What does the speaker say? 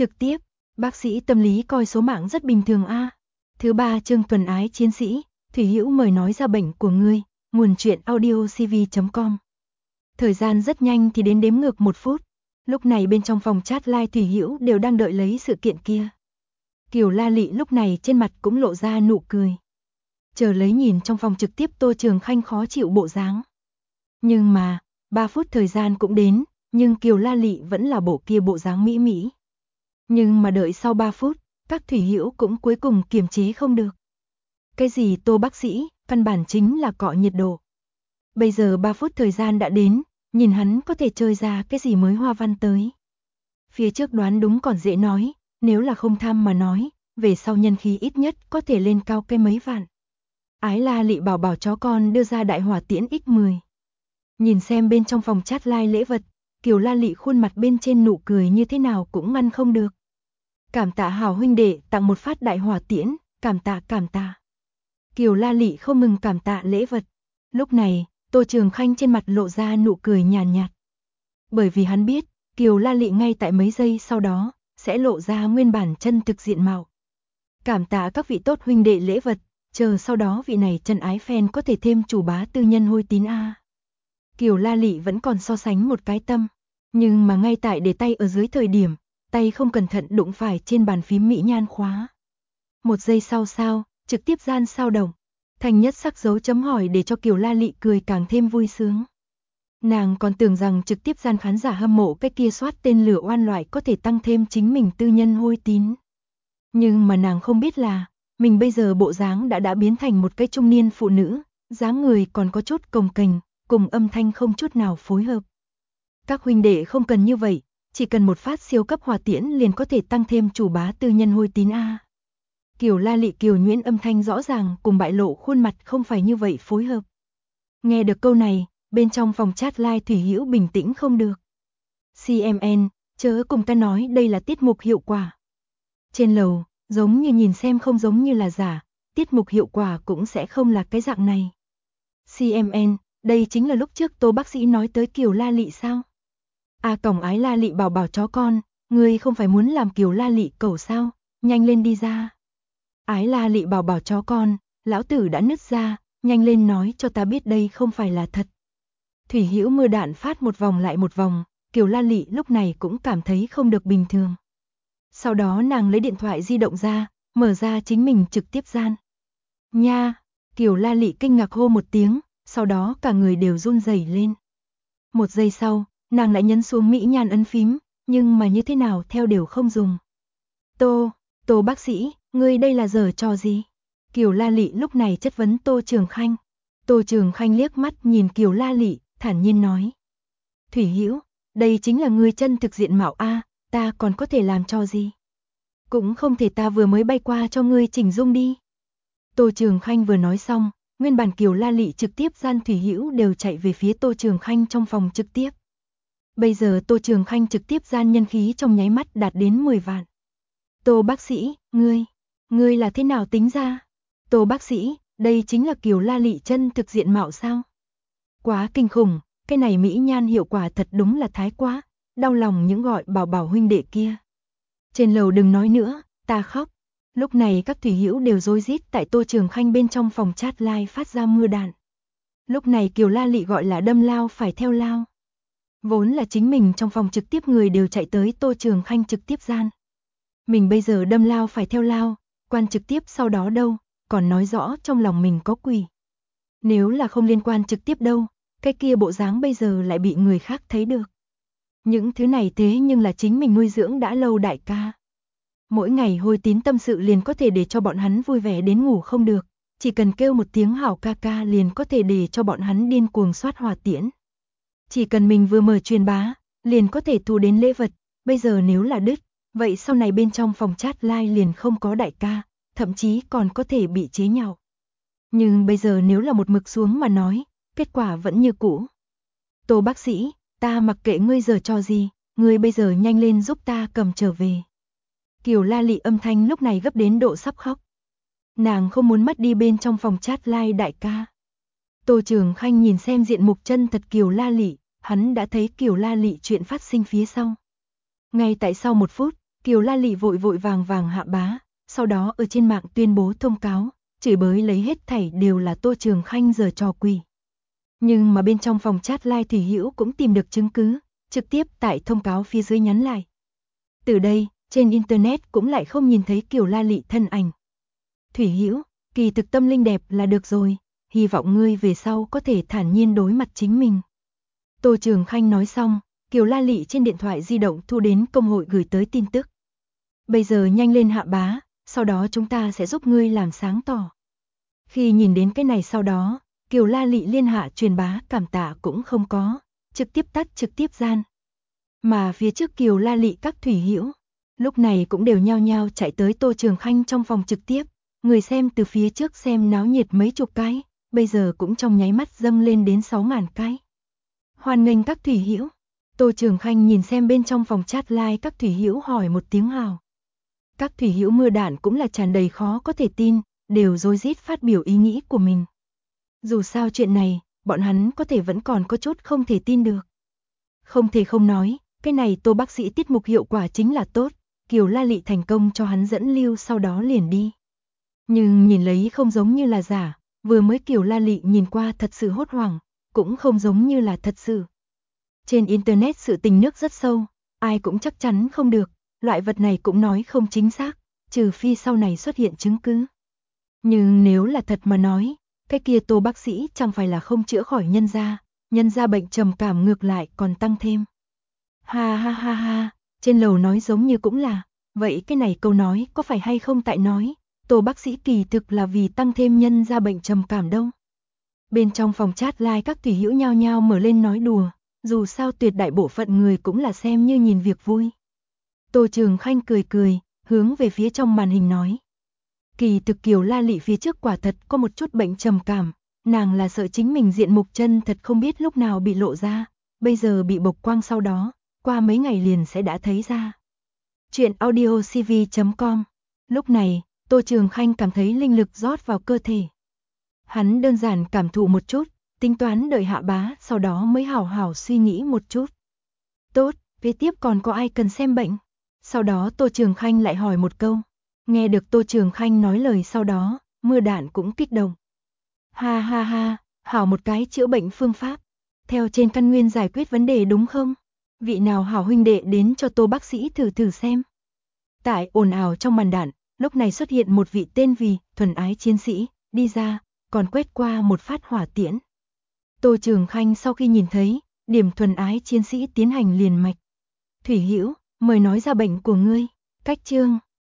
Trực tiếp, bác sĩ tâm lý coi số mạng rất bình thường a. Thứ 3 chương tuần ái chiến sĩ, Thủy Hữu mời nói ra bệnh của ngươi, nguồn truyện audiocv.com. Thời gian rất nhanh thì đến đếm ngược 1 phút. Lúc này bên trong phòng chat live Thủy Hữu đều đang đợi lấy sự kiện kia. Kiều La Lị lúc này trên mặt cũng lộ ra nụ cười. Chờ lấy nhìn trong phòng trực tiếp Tô Trường Khanh khó chịu bộ dáng. Nhưng mà, 3 phút thời gian cũng đến, nhưng Kiều La Lị vẫn là bộ kia bộ dáng mỹ mỹ. Nhưng mà đợi sau 3 phút, các Thủy Hữu cũng cuối cùng kiềm chế không được. Cái gì Tô bác sĩ, căn bản chính là cọ nhiệt độ. Bây giờ 3 phút thời gian đã đến, nhìn hắn có thể chơi ra cái gì mới hoa văn tới. Phía trước đoán đúng còn dễ nói, nếu là không tham mà nói, về sau nhân khí ít nhất có thể lên cao cái mấy vạn. Ái La Lị bảo bảo chó con đưa ra đại hỏa tiễn X10. Nhìn xem bên trong phòng chat live lễ vật, Kiều La Lị khuôn mặt bên trên nụ cười như thế nào cũng ngăn không được. Cảm tạ hảo huynh đệ tặng một phát đại hỏa tiễn, cảm tạ cảm tạ. Kiều La Lị không ngừng cảm tạ lễ vật. Lúc này, Tô Trường Khanh trên mặt lộ ra nụ cười nhàn nhạt. Bởi vì hắn biết, Kiều La Lị ngay tại mấy giây sau đó, sẽ lộ ra nguyên bản chân thực diện mạo. Cảm tạ các vị tốt huynh đệ lễ vật, chờ sau đó vị này chân ái fan có thể thêm chủ bá tư nhân hôi tín a. Kiều La Lị vẫn còn so sánh một cái tâm, nhưng mà ngay tại để tay ở dưới thời điểm, tay không cẩn thận đụng phải trên bàn phím mỹ nhan khóa. 1 giây sau sao, trực tiếp gian sao động, thành nhất sắc dấu chấm hỏi để cho Kiều La Lị cười càng thêm vui sướng. Nàng còn tưởng rằng trực tiếp gian khán giả hâm mộ cái kia soát tên lửa oan loại có thể tăng thêm chính mình tư nhân hôi tín. Nhưng mà nàng không biết là, mình bây giờ bộ dáng đã biến thành một cái trung niên phụ nữ, dáng người còn có chút cồng kềnh, cùng âm thanh không chút nào phối hợp. Các huynh đệ không cần như vậy, chỉ cần một phát siêu cấp hỏa tiễn liền có thể tăng thêm chủ bá tư nhân hôi tín a. Kiều La Lị kiều nhuyễn âm thanh rõ ràng cùng bại lộ khuôn mặt không phải như vậy phối hợp. Nghe được câu này, bên trong phòng chat live Thủy Hữu bình tĩnh không được. CMN, chớ cùng ta nói đây là tiết mục hiệu quả. Trên lầu, giống như nhìn xem không giống như là giả, tiết mục hiệu quả cũng sẽ không là cái dạng này. CMN, đây chính là lúc trước Tô bác sĩ nói tới Kiều La Lị sao? Cổng Ái La Lị bảo bảo chó con, ngươi không phải muốn làm Kiều La Lị cẩu sao? Nhanh lên đi ra. Ái La Lị bảo bảo chó con, lão tử đã nứt ra, nhanh lên nói cho ta biết đây không phải là thật. Thủy Hữu mưa đạn phát một vòng lại một vòng, Kiều La Lị lúc này cũng cảm thấy không được bình thường. Sau đó nàng lấy điện thoại di động ra, mở ra chính mình trực tiếp gian. Nha, Kiều La Lị kinh ngạc hô một tiếng, sau đó cả người đều run rẩy lên. 1 giây sau, nàng lại nhấn xuống mỹ nhan ấn phím, nhưng mà như thế nào theo đều không dùng. Tô bác sĩ, ngươi đây là giở trò gì? Kiều La Lị lúc này chất vấn Tô Trường Khanh. Tô Trường Khanh liếc mắt nhìn Kiều La Lị, thản nhiên nói. Thủy Hữu, đây chính là ngươi chân thực diện mạo a, ta còn có thể làm cho gì? Cũng không thể ta vừa mới bay qua cho ngươi chỉnh dung đi. Tô Trường Khanh vừa nói xong, nguyên bản Kiều La Lị trực tiếp gian Thủy Hữu đều chạy về phía Tô Trường Khanh trong phòng trực tiếp. Bây giờ Tô Trường Khanh trực tiếp gian nhân khí trong nháy mắt đạt đến 10 vạn. Tô bác sĩ, ngươi là thế nào tính ra? Tô bác sĩ, đây chính là Kiều La Lị chân thực diện mạo sao? Quá kinh khủng, cái này mỹ nhan hiệu quả thật đúng là thái quá, đau lòng những gọi bảo bảo huynh đệ kia. Trên lầu đừng nói nữa, ta khóc. Lúc này các Thủy Hữu đều rối rít tại Tô Trường Khanh bên trong phòng chat live phát ra mưa đạn. Lúc này Kiều La Lị gọi là đâm lao phải theo lao. Vốn là chính mình trong phòng trực tiếp người đều chạy tới Tô Trường Khanh trực tiếp gian. Mình bây giờ đâm lao phải theo lao, quan trực tiếp sau đó đâu, còn nói rõ trong lòng mình có quỷ. Nếu là không liên quan trực tiếp đâu, cái kia bộ dáng bây giờ lại bị người khác thấy được. Những thứ này thế nhưng là chính mình nuôi dưỡng đã lâu đại ca. Mỗi ngày hôi tín tâm sự liền có thể để cho bọn hắn vui vẻ đến ngủ không được, chỉ cần kêu một tiếng hảo ca ca liền có thể để cho bọn hắn điên cuồng soát hỏa tiễn. Chỉ cần mình vừa mở truyền bá, liền có thể thu đến lễ vật, bây giờ nếu là đứt, vậy sau này bên trong phòng chat live liền không có đại ca, thậm chí còn có thể bị chế nhạo. Nhưng bây giờ nếu là một mực xuống mà nói, kết quả vẫn như cũ. Tô bác sĩ, ta mặc kệ ngươi giờ cho gì, ngươi bây giờ nhanh lên giúp ta cầm trở về. Kiều La Lị âm thanh lúc này gấp đến độ sắp khóc. Nàng không muốn mất đi bên trong phòng chat live đại ca. Tô Trường Khanh nhìn xem diện mục chân thật Kiều La Lị, hắn đã thấy Kiều La Lị chuyện phát sinh phía sau. Ngay tại sau 1 phút, Kiều La Lị vội vội vàng vàng hạ bá, sau đó ở trên mạng tuyên bố thông cáo, chửi bới lấy hết thảy đều là Tô Trường Khanh giở trò quỷ. Nhưng mà bên trong phòng chat live Thủy Hữu cũng tìm được chứng cứ, trực tiếp tại thông cáo phía dưới nhắn lại. Từ đây, trên internet cũng lại không nhìn thấy Kiều La Lị thân ảnh. Thủy Hữu, kỳ thực tâm linh đẹp là được rồi, hy vọng ngươi về sau có thể thản nhiên đối mặt chính mình. Tô Trường Khanh nói xong, Kiều La Lị trên điện thoại di động thu đến công hội gửi tới tin tức. Bây giờ nhanh lên hạ bá, sau đó chúng ta sẽ giúp ngươi làm sáng tỏ. Khi nhìn đến cái này sau đó, Kiều La Lị liên hạ truyền bá cảm tạ cũng không có, trực tiếp tắt trực tiếp gian. Mà phía trước Kiều La Lị các Thủy Hữu, lúc này cũng đều nhao nhao chạy tới Tô Trường Khanh trong phòng trực tiếp, người xem từ phía trước xem náo nhiệt mấy chục cái, bây giờ cũng trong nháy mắt dâng lên đến 6.000 cái. Hoan nghênh các Thủy Hữu. Tô Trường Khanh nhìn xem bên trong phòng chat live các Thủy Hữu hỏi một tiếng hào. Các Thủy Hữu mưa đạn cũng là tràn đầy khó có thể tin, đều rối rít phát biểu ý nghĩ của mình. Dù sao chuyện này, bọn hắn có thể vẫn còn có chút không thể tin được. Không thể không nói, cái này Tô bác sĩ tiết mục hiệu quả chính là tốt, Kiều La Lị thành công cho hắn dẫn lưu sau đó liền đi. Nhưng nhìn lấy không giống như là giả, vừa mới Kiều La Lị nhìn qua thật sự hốt hoảng, cũng không giống như là thật sự. Trên internet sự tình nước rất sâu, ai cũng chắc chắn không được, loại vật này cũng nói không chính xác, trừ phi sau này xuất hiện chứng cứ. Nhưng nếu là thật mà nói, cái kia Tô bác sĩ chẳng phải là không chữa khỏi nhân ra bệnh trầm cảm ngược lại còn tăng thêm. Ha ha ha ha, trên lầu nói giống như cũng là, vậy cái này câu nói có phải hay không tại nói, Tô bác sĩ kỳ thực là vì tăng thêm nhân ra bệnh trầm cảm đâu. Bên trong phòng chat live các Thủy Hữu nhao nhao mở lên nói đùa, dù sao tuyệt đại bộ phận người cũng là xem như nhìn việc vui. Tô Trường Khanh cười cười, hướng về phía trong màn hình nói. Kỳ thực Kiều La Lị phía trước quả thật có một chút bệnh trầm cảm, nàng là sợ chính mình diện mục chân thật không biết lúc nào bị lộ ra, bây giờ bị bộc quang sau đó, qua mấy ngày liền sẽ đã thấy ra. Chuyện audiocv.com. Lúc này, Tô Trường Khanh cảm thấy linh lực rót vào cơ thể. Hắn đơn giản cảm thụ một chút, tính toán đợi hạ bá, sau đó mới hảo hảo suy nghĩ một chút. Tốt, kế tiếp còn có ai cần xem bệnh? Sau đó Tô Trường Khanh lại hỏi một câu. Nghe được Tô Trường Khanh nói lời sau đó, mưa đạn cũng kích động. Ha ha ha, hảo một cái chữa bệnh phương pháp. Theo trên căn nguyên giải quyết vấn đề đúng không? Vị nào hảo huynh đệ đến cho Tô bác sĩ thử thử xem. Tại ồn ào trong màn đạn, lúc này xuất hiện một vị tên vì thuần ái chiến sĩ, đi ra, còn quét qua một phát hỏa tiễn. Tô Trường Khanh sau khi nhìn thấy, điểm thuần ái chiến sĩ tiến hành liền mạch. Thủy Hữu, mời nói ra bệnh của ngươi. Cách chương